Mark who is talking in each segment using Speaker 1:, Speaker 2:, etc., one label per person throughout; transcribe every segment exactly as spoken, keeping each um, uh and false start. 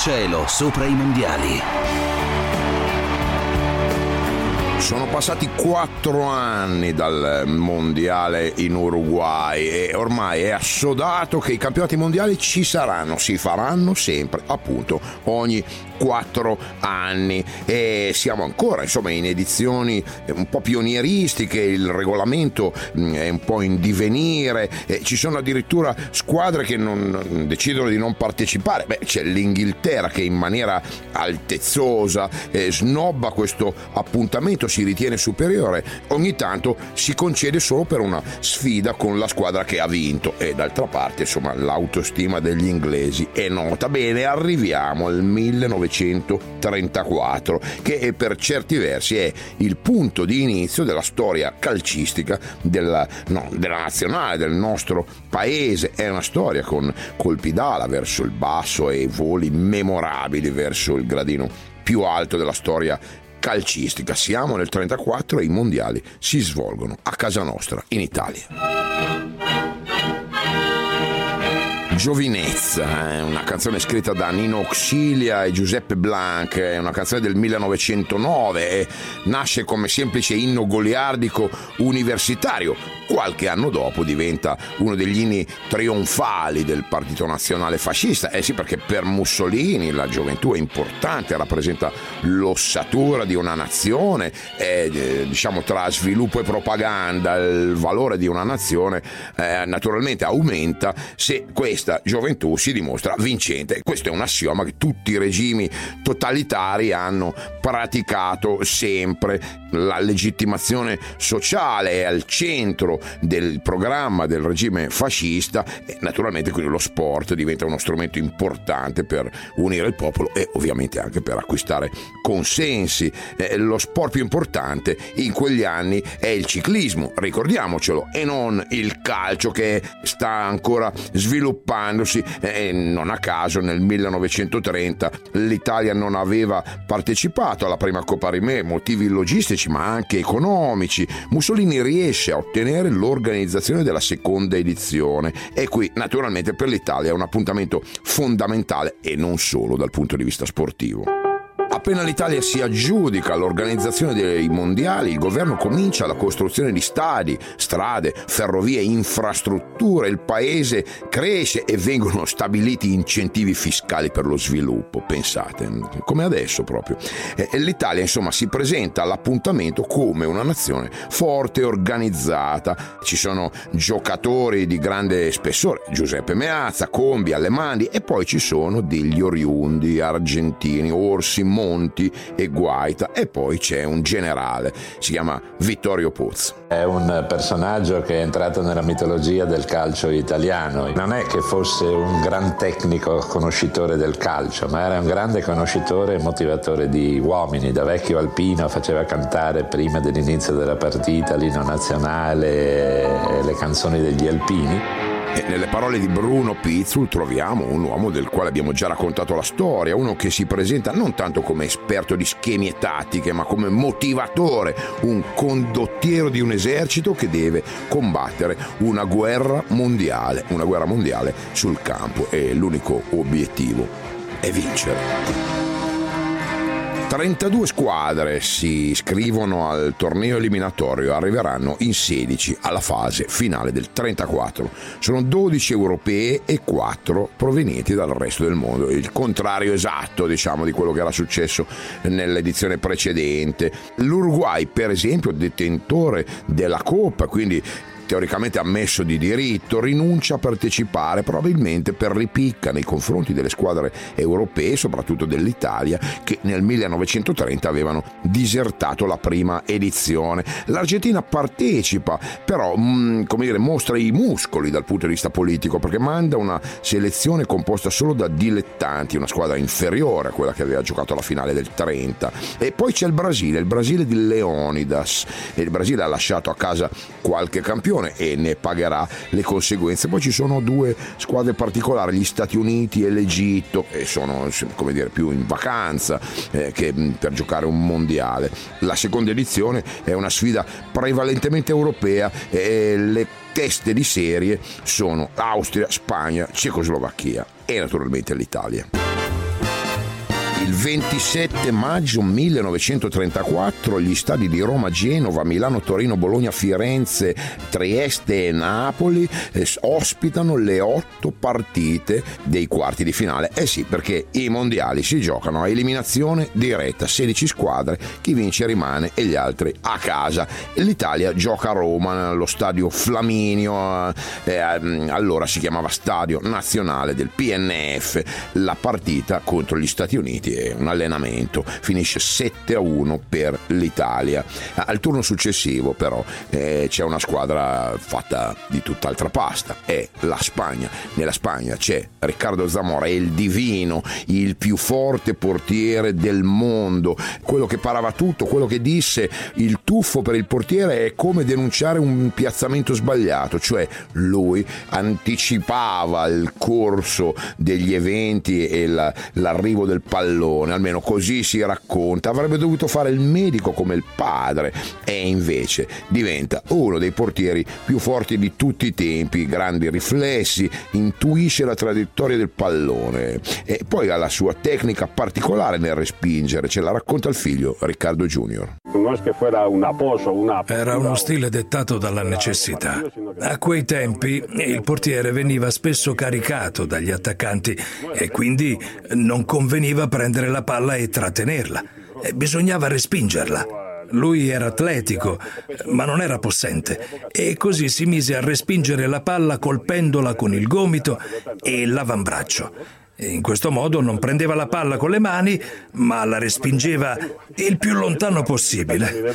Speaker 1: cielo sopra i mondiali.
Speaker 2: Sono passati quattro anni dal mondiale in Uruguay e ormai è assodato che i campionati mondiali ci saranno, si faranno sempre, appunto, ogni quattro anni, e siamo ancora insomma in edizioni un po' pionieristiche, il regolamento è un po' in divenire, e ci sono addirittura squadre che non decidono di non partecipare. Beh, c'è l'Inghilterra che in maniera altezzosa eh, snobba questo appuntamento, si ritiene superiore, ogni tanto si concede solo per una sfida con la squadra che ha vinto, e d'altra parte insomma l'autostima degli inglesi è nota. Bene, arriviamo al millenovecentotrentaquattro, che per certi versi è il punto di inizio della storia calcistica della, no, della nazionale, del nostro paese. È una storia con colpi d'ala verso il basso e voli memorabili verso il gradino più alto della storia calcistica. Siamo nel trentaquattro e i mondiali si svolgono a casa nostra in Italia. Giovinezza è una canzone scritta da Nino Auxilia e Giuseppe Blanc, è una canzone del millenovecentonove e nasce come semplice inno goliardico universitario. Qualche anno dopo diventa uno degli inni trionfali del Partito Nazionale Fascista. Eh sì, perché per Mussolini la gioventù è importante, rappresenta l'ossatura di una nazione, e eh, diciamo tra sviluppo e propaganda il valore di una nazione eh, naturalmente aumenta se questa gioventù si dimostra vincente. Questo è un assioma che tutti i regimi totalitari hanno praticato sempre. La legittimazione sociale è al centro del programma del regime fascista e naturalmente quindi lo sport diventa uno strumento importante per unire il popolo e ovviamente anche per acquistare consensi. Eh, lo sport più importante in quegli anni è il ciclismo, ricordiamocelo, e non il calcio, che sta ancora sviluppandosi. Eh, non a caso nel millenovecentotrenta l'Italia non aveva partecipato alla prima Coppa Rimè, motivi logistici ma anche economici. Mussolini riesce a ottenere l'organizzazione della seconda edizione e qui naturalmente per l'Italia è un appuntamento fondamentale e non solo dal punto di vista sportivo. Appena l'Italia si aggiudica l'organizzazione dei mondiali, il governo comincia la costruzione di stadi, strade, ferrovie, infrastrutture, il paese cresce e vengono stabiliti incentivi fiscali per lo sviluppo, pensate, come adesso proprio. E l'Italia insomma si presenta all'appuntamento come una nazione forte e organizzata. Ci sono giocatori di grande spessore, Giuseppe Meazza, Combi, Allemandi, e poi ci sono degli oriundi argentini, Orsi, Monti e Guaita, e poi c'è un generale, si chiama Vittorio Pozzo.
Speaker 3: È un personaggio che è entrato nella mitologia del calcio italiano. Non è che fosse un gran tecnico conoscitore del calcio, ma era un grande conoscitore e motivatore di uomini. Da vecchio alpino faceva cantare prima dell'inizio della partita l'inno nazionale e le canzoni degli alpini.
Speaker 2: E nelle parole di Bruno Pizzul troviamo un uomo del quale abbiamo già raccontato la storia, uno che si presenta non tanto come esperto di schemi e tattiche, ma come motivatore, un condottiero di un esercito che deve combattere una guerra mondiale, una guerra mondiale sul campo, e l'unico obiettivo è vincere. trentadue squadre si iscrivono al torneo eliminatorio, arriveranno in sedici alla fase finale del trentaquattro. Sono dodici europee e quattro provenienti dal resto del mondo, il contrario esatto, diciamo, di quello che era successo nell'edizione precedente. L'Uruguay, per esempio, detentore della Coppa, quindi teoricamente ammesso di diritto, rinuncia a partecipare, probabilmente per ripicca nei confronti delle squadre europee, soprattutto dell'Italia, che nel millenovecentotrenta avevano disertato la prima edizione. L'Argentina partecipa, però mh, come dire, mostra i muscoli dal punto di vista politico, perché manda una selezione composta solo da dilettanti, una squadra inferiore a quella che aveva giocato la finale del trenta. E poi c'è il Brasile, il Brasile di Leonidas, e il Brasile ha lasciato a casa qualche campione e ne pagherà le conseguenze. Poi ci sono due squadre particolari, gli Stati Uniti e l'Egitto, e sono, come dire, più in vacanza eh, che per giocare un mondiale. La seconda edizione è una sfida prevalentemente europea e le teste di serie sono Austria, Spagna, Cecoslovacchia e naturalmente l'Italia. Il ventisette maggio millenovecentotrentaquattro gli stadi di Roma, Genova, Milano, Torino, Bologna, Firenze, Trieste e Napoli eh, ospitano le otto partite dei quarti di finale. Eh sì, perché i mondiali si giocano a eliminazione diretta, sedici squadre, chi vince rimane e gli altri a casa. L'Italia gioca a Roma, nello stadio Flaminio, eh, allora si chiamava Stadio Nazionale del P N F. La partita contro gli Stati Uniti è un allenamento, finisce sette a uno per l'Italia. Al turno successivo però eh, c'è una squadra fatta di tutt'altra pasta, è la Spagna. Nella Spagna c'è Riccardo Zamora, il divino, il più forte portiere del mondo, quello che parava tutto, quello che disse il tuffo per il portiere è come denunciare un piazzamento sbagliato, cioè lui anticipava il corso degli eventi e la, l'arrivo del pallone, almeno così si racconta. Avrebbe dovuto fare il medico come il padre e invece diventa uno dei portieri più forti di tutti i tempi, grandi riflessi, intuisce la traiettoria del pallone e poi ha la sua tecnica particolare nel respingere, ce la racconta il figlio Riccardo Junior.
Speaker 4: Era uno stile dettato dalla necessità. A quei tempi il portiere veniva spesso caricato dagli attaccanti e quindi non conveniva prendere la palla e trattenerla. Bisognava respingerla. Lui era atletico, ma non era possente, e così si mise a respingere la palla colpendola con il gomito e l'avambraccio. In questo modo non prendeva la palla con le mani, ma la respingeva il più lontano possibile.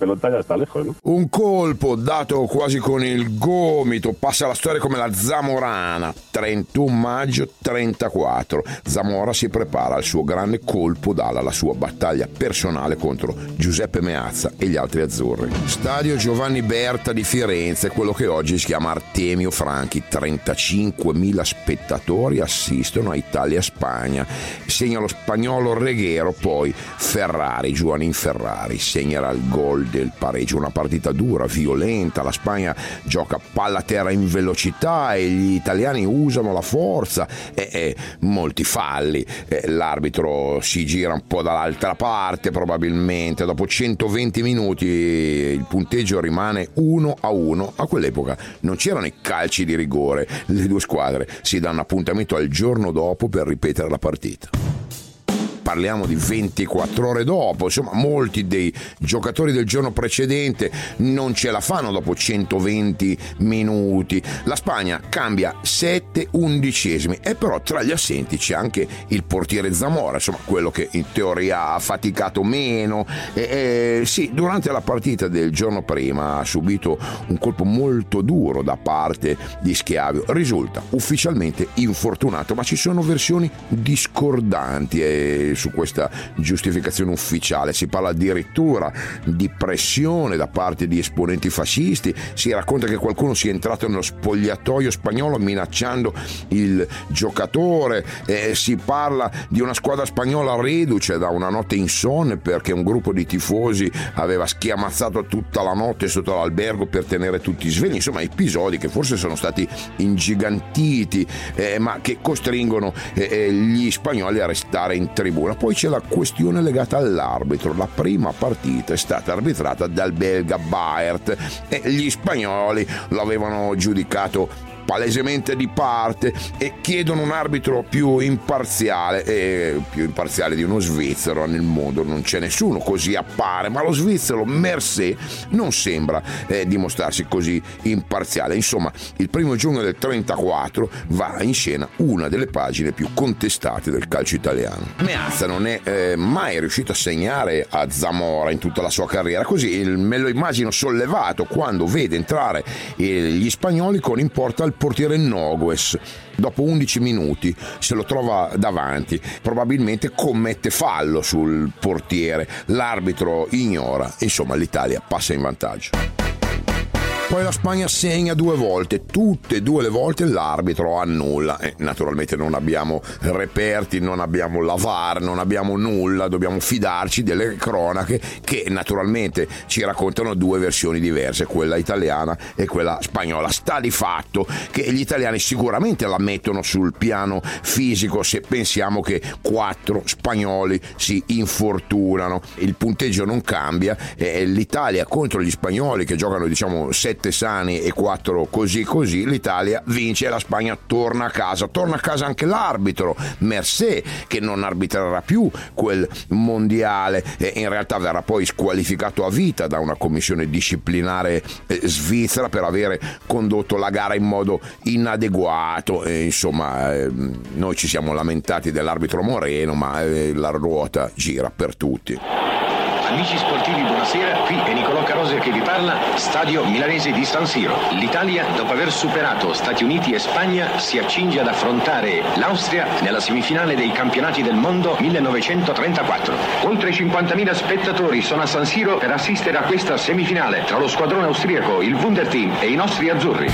Speaker 2: Un colpo dato quasi con il gomito, passa alla storia come la Zamorana. trentuno maggio trentaquattro. Zamora si prepara al suo grande colpo d'ala, la sua battaglia personale contro Giuseppe Meazza e gli altri azzurri. Stadio Giovanni Berta di Firenze, quello che oggi si chiama Artemio Franchi. trentacinquemila spettatori assistono ai Italia-Spagna, segna lo spagnolo Reguero, poi Ferrari, Juanín Ferrari segnerà il gol del pareggio. Una partita dura, violenta, la Spagna gioca palla a terra in velocità e gli italiani usano la forza e, e molti falli, e l'arbitro si gira un po' dall'altra parte probabilmente. Dopo centoventi minuti il punteggio rimane uno a uno. A quell'epoca non c'erano i calci di rigore, le due squadre si danno appuntamento al giorno dopo per ripetere la partita. Parliamo di ventiquattro ore dopo, insomma molti dei giocatori del giorno precedente non ce la fanno dopo centoventi minuti. La Spagna cambia sette undicesimi e però tra gli assenti c'è anche il portiere Zamora, insomma quello che in teoria ha faticato meno e, e, sì, durante la partita del giorno prima ha subito un colpo molto duro da parte di Schiavio, risulta ufficialmente infortunato, ma ci sono versioni discordanti e su questa giustificazione ufficiale. Si parla addirittura di pressione da parte di esponenti fascisti, si racconta che qualcuno sia entrato nello spogliatoio spagnolo minacciando il giocatore, eh, si parla di una squadra spagnola reduce da una notte insonne perché un gruppo di tifosi aveva schiamazzato tutta la notte sotto l'albergo per tenere tutti svegli. Insomma episodi che forse sono stati ingigantiti eh, ma che costringono eh, gli spagnoli a restare in tribuna. Poi c'è la questione legata all'arbitro. La prima partita è stata arbitrata dal belga Baert e gli spagnoli l'avevano giudicato palesemente di parte e chiedono un arbitro più imparziale, e più imparziale di uno svizzero nel mondo non c'è nessuno, così appare, ma lo svizzero Mercé non sembra eh, dimostrarsi così imparziale. Insomma, il primo giugno del trentaquattro va in scena una delle pagine più contestate del calcio italiano. Meazza non è eh, mai riuscito a segnare a Zamora in tutta la sua carriera, così me lo immagino sollevato quando vede entrare eh, gli spagnoli con in porta il portiere Nogues. Dopo undici minuti se lo trova davanti, probabilmente commette fallo sul portiere, l'arbitro ignora, insomma l'Italia passa in vantaggio. Poi la Spagna segna due volte, tutte e due le volte l'arbitro annulla. E naturalmente non abbiamo reperti, non abbiamo la V A R, non abbiamo nulla, dobbiamo fidarci delle cronache che naturalmente ci raccontano due versioni diverse, quella italiana e quella spagnola. Sta di fatto che gli italiani sicuramente la mettono sul piano fisico se pensiamo che quattro spagnoli si infortunano. Il punteggio non cambia, eh, l'Italia contro gli spagnoli che giocano diciamo sette sani e quattro così così, l'Italia vince e la Spagna torna a casa. Torna a casa anche l'arbitro Mercé, che non arbitrerà più quel mondiale e in realtà verrà poi squalificato a vita da una commissione disciplinare eh, svizzera per avere condotto la gara in modo inadeguato. E, insomma eh, noi ci siamo lamentati dell'arbitro Moreno, ma eh, la ruota gira per tutti.
Speaker 5: Amici sportivi, buonasera, qui è Nicolò Carosi che vi parla, stadio milanese di San Siro. L'Italia, dopo aver superato Stati Uniti e Spagna, si accinge ad affrontare l'Austria nella semifinale dei campionati del mondo millenovecentotrentaquattro. Oltre cinquantamila spettatori sono a San Siro per assistere a questa semifinale tra lo squadrone austriaco, il Wunderteam, e i nostri azzurri.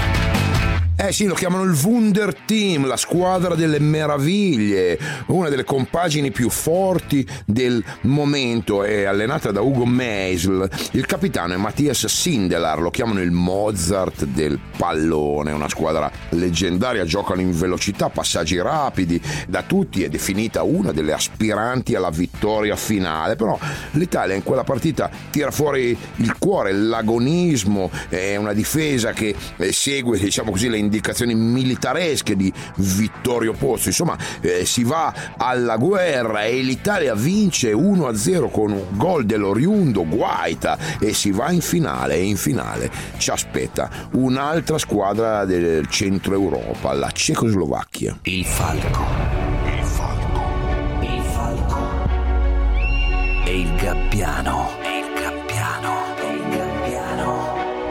Speaker 2: Eh sì, lo chiamano il Wunder Team, la squadra delle meraviglie, una delle compagini più forti del momento, è allenata da Ugo Meisl. Il capitano è Matthias Sindelar, lo chiamano il Mozart del pallone, una squadra leggendaria, giocano in velocità, passaggi rapidi, da tutti è definita una delle aspiranti alla vittoria finale, però l'Italia in quella partita tira fuori il cuore, l'agonismo, è una difesa che segue, diciamo così, le indicazioni militaresche di Vittorio Pozzo. Insomma eh, si va alla guerra e l'Italia vince uno a zero con un gol dell'oriundo Guaita e si va in finale. E in finale ci aspetta un'altra squadra del centro Europa, la Cecoslovacchia.
Speaker 1: Il Falco, il Falco, il Falco e il Gabbiano, e il Gabbiano, e il Gabbiano.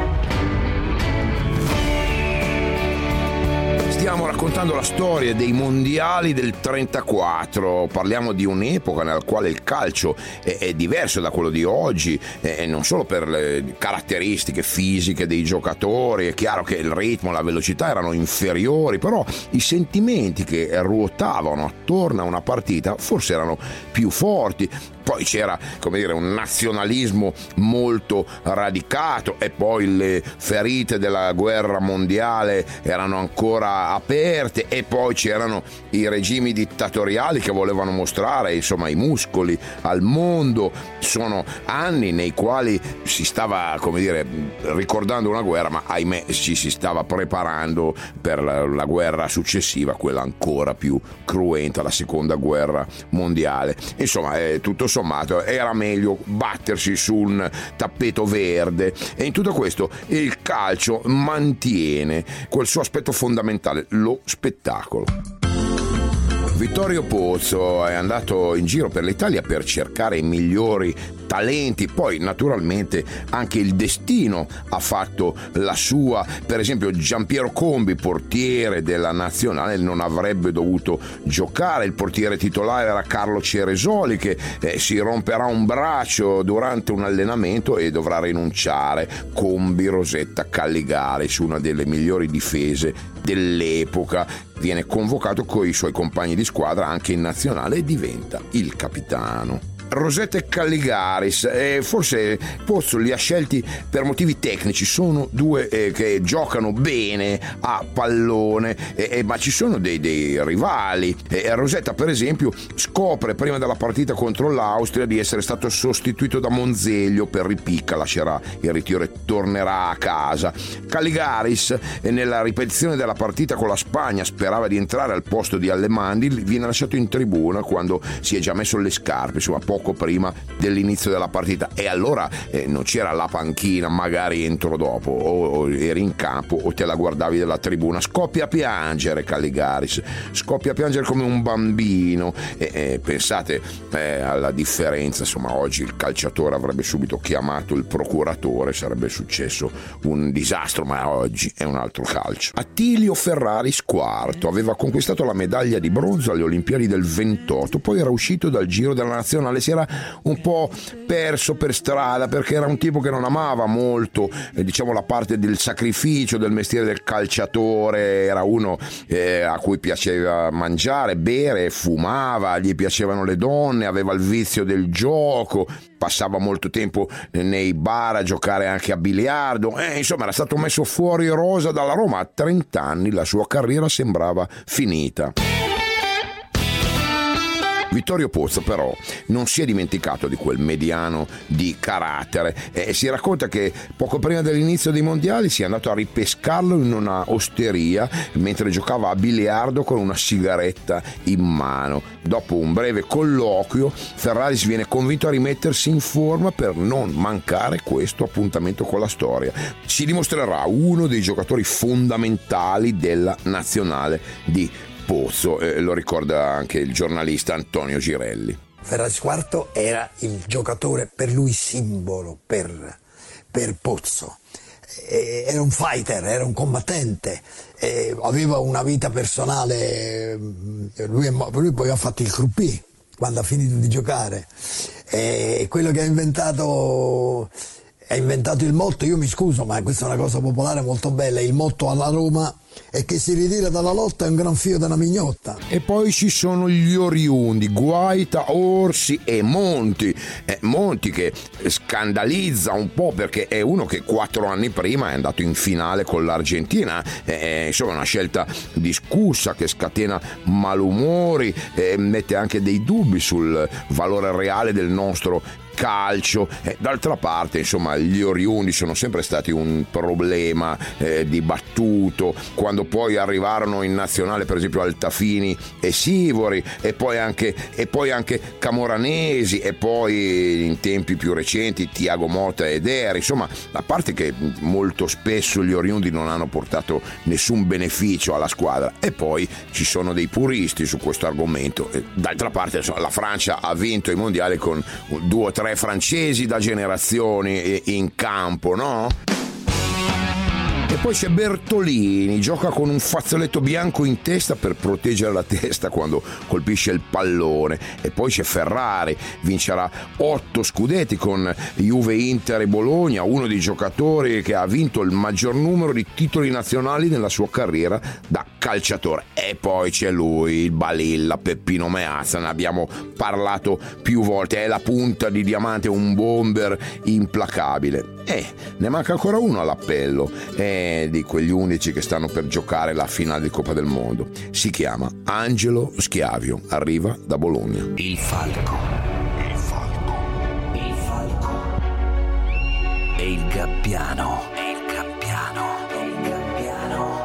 Speaker 2: Stiamo raccontando la storia dei mondiali del trentaquattro, parliamo di un'epoca nella quale il calcio è, è diverso da quello di oggi, e non solo per le caratteristiche fisiche dei giocatori. È chiaro che il ritmo, la velocità erano inferiori, però i sentimenti che ruotavano attorno a una partita forse erano più forti. Poi c'era, come dire, un nazionalismo molto radicato e poi le ferite della guerra mondiale erano ancora aperte e poi c'erano i regimi dittatoriali che volevano mostrare, insomma, i muscoli al mondo. Sono anni nei quali si stava, come dire, ricordando una guerra, ma ahimè ci si stava preparando per la, la guerra successiva, quella ancora più cruenta, la seconda guerra mondiale. Insomma, è tutto sommato era meglio battersi su un tappeto verde, e in tutto questo il calcio mantiene quel suo aspetto fondamentale, lo spettacolo. Vittorio Pozzo è andato in giro per l'Italia per cercare i migliori talenti, poi naturalmente anche il destino ha fatto la sua. Per esempio Giampiero Combi, portiere della nazionale, non avrebbe dovuto giocare, il portiere titolare era Carlo Ceresoli che eh, si romperà un braccio durante un allenamento e dovrà rinunciare. Combi, Rosetta, Calligari, su una delle migliori difese dell'epoca, viene convocato con i suoi compagni di squadra anche in nazionale e diventa il capitano. Rosetta e Calligaris, eh, forse Pozzo li ha scelti per motivi tecnici, sono due eh, che giocano bene a pallone, eh, eh, ma ci sono dei, dei rivali. eh, Rosetta per esempio scopre prima della partita contro l'Austria di essere stato sostituito da Monzeglio per ripicca, lascerà il ritiro e tornerà a casa. Calligaris eh, nella ripetizione della partita con la Spagna sperava di entrare al posto di Allemandi, viene lasciato in tribuna quando si è già messo le scarpe, insomma poco prima dell'inizio della partita, e allora eh, non c'era la panchina, magari entro dopo, o, o eri in campo o te la guardavi dalla tribuna. Scoppia a piangere Calligaris, scoppia a piangere come un bambino, e, e pensate eh, alla differenza, insomma oggi il calciatore avrebbe subito chiamato il procuratore, sarebbe successo un disastro, ma oggi è un altro calcio. Attilio Ferraris quarto, aveva conquistato la medaglia di bronzo alle Olimpiadi del ventotto, poi era uscito dal giro della nazionale si era un po' perso per strada, perché era un tipo che non amava molto eh, diciamo la parte del sacrificio del mestiere del calciatore. Era uno eh, a cui piaceva mangiare, bere, fumava, gli piacevano le donne, aveva il vizio del gioco, passava molto tempo nei bar a giocare anche a biliardo, eh, insomma era stato messo fuori rosa dalla Roma. A trenta anni la sua carriera sembrava finita. Vittorio Pozzo però non si è dimenticato di quel mediano di carattere e si racconta che poco prima dell'inizio dei mondiali si è andato a ripescarlo in una osteria mentre giocava a biliardo con una sigaretta in mano. Dopo un breve colloquio Ferraris viene convinto a rimettersi in forma per non mancare questo appuntamento con la storia. Si dimostrerà uno dei giocatori fondamentali della nazionale di Pozzo, eh, lo ricorda anche il giornalista Antonio Girelli.
Speaker 6: Ferraris quarto era il giocatore per lui simbolo per, per Pozzo. Eh, era un fighter, era un combattente, eh, aveva una vita personale, lui, lui poi ha fatto il croupier quando ha finito di giocare, eh, quello che ha inventato ha inventato il motto, io mi scuso ma questa è una cosa popolare molto bella, il motto alla Roma è che si ritira dalla lotta è un gran fio della mignotta.
Speaker 2: E poi ci sono gli oriundi, Guaita, Orsi e Monti. Eh, Monti che scandalizza un po' perché è uno che quattro anni prima è andato in finale con l'Argentina, eh, insomma una scelta discussa che scatena malumori, eh, mette anche dei dubbi sul valore reale del nostro calcio. Eh, d'altra parte insomma gli oriundi sono sempre stati un problema eh, dibattuto. Quando poi arrivarono in nazionale per esempio Altafini e Sivori e poi anche, e poi anche Camoranesi e poi in tempi più recenti Tiago Motta ed Eri, insomma a parte che molto spesso gli oriundi non hanno portato nessun beneficio alla squadra e poi ci sono dei puristi su questo argomento. E d'altra parte insomma, la Francia ha vinto i mondiali con due o tre francesi da generazioni in campo, no? E poi c'è Bertolini, gioca con un fazzoletto bianco in testa per proteggere la testa quando colpisce il pallone. E poi c'è Ferrari, vincerà otto scudetti con Juve, Inter e Bologna, uno dei giocatori che ha vinto il maggior numero di titoli nazionali nella sua carriera da calciatore. E poi c'è lui, il balilla Peppino Meazza, ne abbiamo parlato più volte, è la punta di diamante, un bomber implacabile. Eh, ne manca ancora uno all'appello, è di quegli unici che stanno per giocare la finale di Coppa del Mondo. Si chiama Angelo Schiavio, arriva da Bologna.
Speaker 1: Il falco, il falco, il falco e il gabbiano, e il gabbiano, e il gabbiano.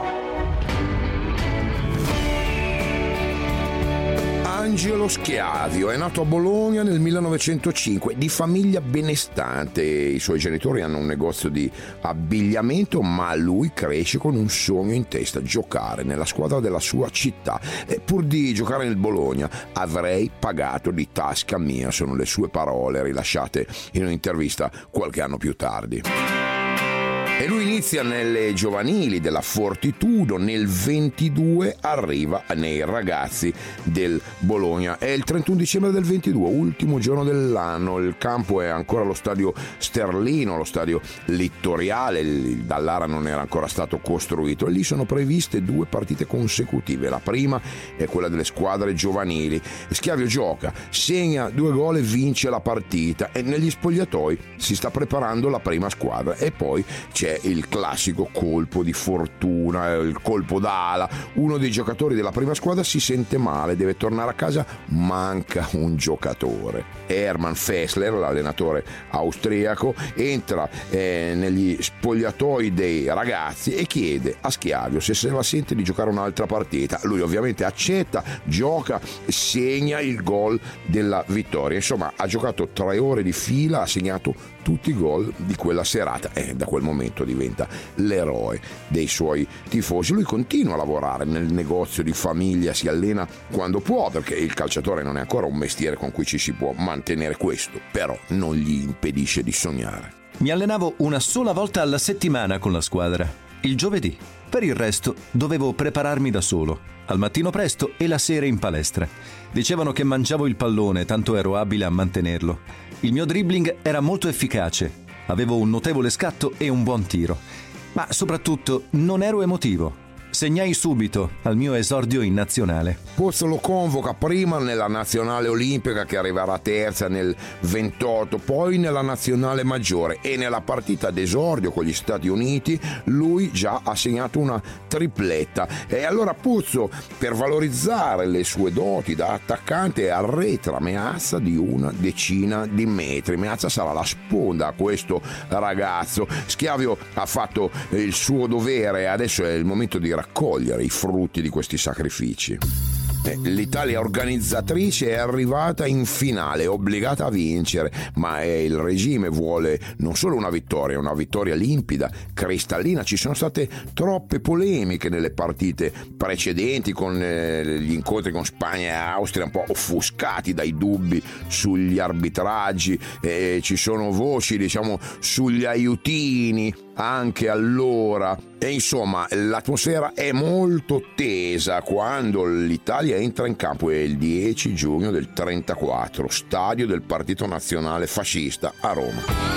Speaker 2: Angelo Schiavio è nato a Bologna nel millenovecentocinque, di famiglia benestante. I suoi genitori hanno un negozio di abbigliamento, ma lui cresce con un sogno in testa: giocare nella squadra della sua città. E pur di giocare nel Bologna avrei pagato di tasca mia, sono le sue parole rilasciate in un'intervista qualche anno più tardi. E lui inizia nelle giovanili della Fortitudo, nel ventidue arriva nei ragazzi del Bologna. È il trentuno dicembre del ventidue, ultimo giorno dell'anno, il campo è ancora lo stadio Sterlino, lo stadio Littoriale, il Dallara non era ancora stato costruito e lì sono previste due partite consecutive. La prima è quella delle squadre giovanili. Schiavio gioca, segna due gol e vince la partita e negli spogliatoi si sta preparando la prima squadra e poi c'è il classico colpo di fortuna, il colpo d'ala. Uno dei giocatori della prima squadra si sente male, deve tornare a casa, manca un giocatore. Hermann Fessler, l'allenatore austriaco, entra eh, negli spogliatoi dei ragazzi e chiede a Schiavio se se la sente di giocare un'altra partita. Lui ovviamente accetta, gioca, segna il gol della vittoria. Insomma, ha giocato tre ore di fila, ha segnato tutti i gol di quella serata e da quel momento diventa l'eroe dei suoi tifosi. Lui continua a lavorare nel negozio di famiglia, si allena quando può perché il calciatore non è ancora un mestiere con cui ci si può mantenere, questo però non gli impedisce di sognare.
Speaker 7: Mi allenavo una sola volta alla settimana con la squadra, il giovedì. Per il resto dovevo prepararmi da solo, al mattino presto e la sera in palestra. Dicevano che mangiavo il pallone, tanto ero abile a mantenerlo. Il mio dribbling era molto efficace, avevo un notevole scatto e un buon tiro. Ma soprattutto non ero emotivo. Segnai subito al mio esordio in nazionale.
Speaker 2: Pozzo lo convoca prima nella nazionale olimpica, che arriverà terza nel ventotto, poi nella nazionale maggiore, e nella partita d'esordio con gli Stati Uniti lui già ha segnato una tripletta. E allora Pozzo, per valorizzare le sue doti da attaccante, arretra Meazza di una decina di metri. Meazza sarà la sponda a questo ragazzo. Schiavio ha fatto il suo dovere, adesso è il momento di raccogliere i frutti di questi sacrifici. L'Italia organizzatrice è arrivata in finale, obbligata a vincere, ma il regime vuole non solo una vittoria, una vittoria limpida, cristallina. Ci sono state troppe polemiche nelle partite precedenti, con gli incontri con Spagna e Austria un po' offuscati dai dubbi sugli arbitraggi, e ci sono voci, diciamo, sugli aiutini anche allora. E insomma, l'atmosfera è molto tesa quando l'Italia entra in campo. È il dieci giugno del trentaquattro, stadio del Partito Nazionale Fascista a Roma.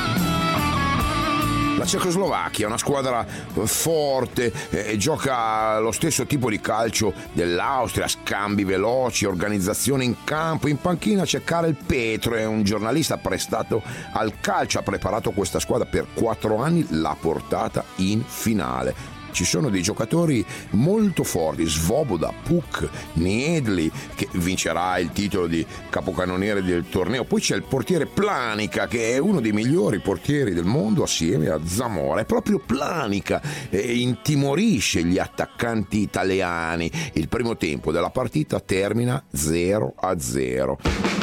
Speaker 2: La Cecoslovacchia è una squadra forte, eh, gioca lo stesso tipo di calcio dell'Austria, scambi veloci, organizzazione in campo. In panchina c'è Karel Petro, è un giornalista prestato al calcio, ha preparato questa squadra per quattro anni, l'ha portata in finale. Ci sono dei giocatori molto forti: Svoboda, Puk, Niedli, che vincerà il titolo di capocannoniere del torneo. Poi c'è il portiere Planica, che è uno dei migliori portieri del mondo assieme a Zamora. È proprio Planica eh, intimorisce gli attaccanti italiani. Il primo tempo della partita termina zero a zero.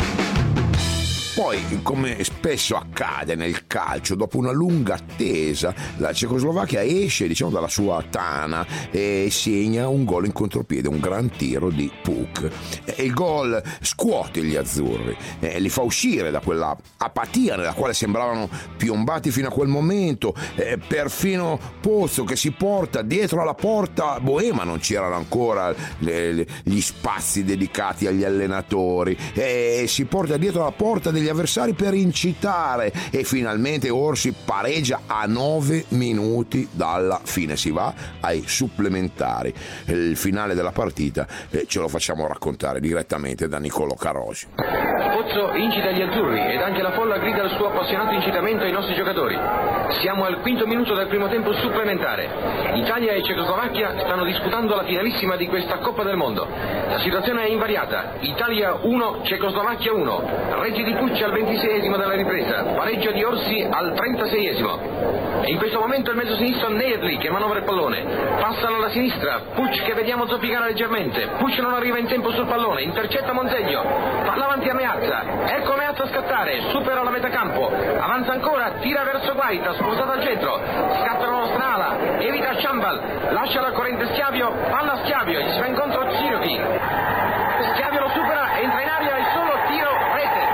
Speaker 2: Poi, come spesso accade nel calcio, dopo una lunga attesa, la Cecoslovacchia esce, diciamo, dalla sua tana e segna un gol in contropiede, un gran tiro di Puk. E il gol scuote gli azzurri, e li fa uscire da quella apatia nella quale sembravano piombati fino a quel momento. E perfino Pozzo, che si porta dietro alla porta boema, non c'erano ancora le, le, gli spazi dedicati agli allenatori, e si porta dietro alla porta degli avversari per incitare, e finalmente Orsi pareggia a nove minuti dalla fine. Si va ai supplementari. Il finale della partita eh, ce lo facciamo raccontare direttamente da Nicolò Carosi.
Speaker 5: Pozzo incita gli azzurri ed anche la folla grida il suo appassionato incitamento ai nostri giocatori. Siamo al quinto minuto del primo tempo supplementare. Italia e Cecoslovacchia stanno disputando la finalissima di questa Coppa del Mondo. La situazione è invariata: Italia uno, Cecoslovacchia uno. Reggi di Pucci al ventiseiesimo della ripresa, pareggio di Orsi al trentaseiesimo. E in questo momento il mezzo sinistro Nedli che manovra il pallone. Passano alla sinistra, Pucci che vediamo zoppicare leggermente. Pucci non arriva in tempo sul pallone, intercetta Monzeglio, palla avanti a Meazza. Ecco Meazza scattare, supera la metà campo, avanza ancora, tira verso Guaita, spostato al centro, scatta la nostra ala, evita Ciambal, lascia la corrente Schiavio, palla a Schiavio, gli si va incontro Cirochi. Schiavio lo supera, entra in aria e solo tiro rete.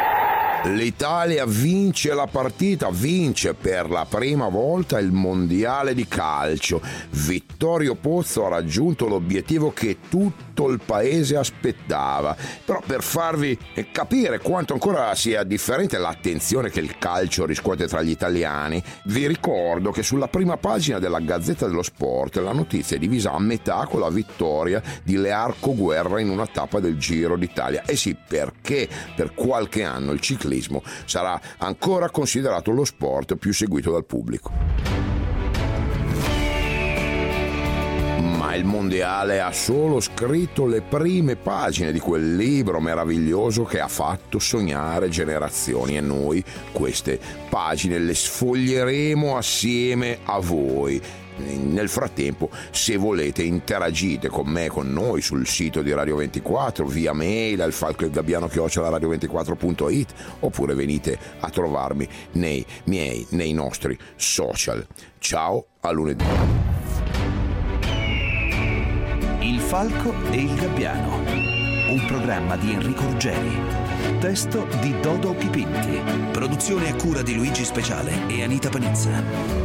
Speaker 2: L'Italia vince la partita, vince per la prima volta il mondiale di calcio. Vittorio Pozzo ha raggiunto l'obiettivo che tutto il paese aspettava. Però, per farvi capire quanto ancora sia differente l'attenzione che il calcio riscuote tra gli italiani, vi ricordo che sulla prima pagina della Gazzetta dello Sport la notizia è divisa a metà con la vittoria di Learco Guerra in una tappa del Giro d'Italia. E sì, perché per qualche anno il ciclismo sarà ancora considerato lo sport più seguito dal pubblico. Ma il mondiale ha solo scritto le prime pagine di quel libro meraviglioso che ha fatto sognare generazioni, e noi queste pagine le sfoglieremo assieme a voi. Nel frattempo, se volete, interagite con me, con noi sul sito di Radio ventiquattro, via mail al falco il gabbiano chiocciola radio ventiquattro punto it, oppure venite a trovarmi nei miei, nei nostri social. Ciao, a lunedì.
Speaker 1: Il falco e il gabbiano, un programma di Enrico Ruggeri, testo di Dodo Chipinti, produzione a cura di Luigi Speciale e Anita Panizza.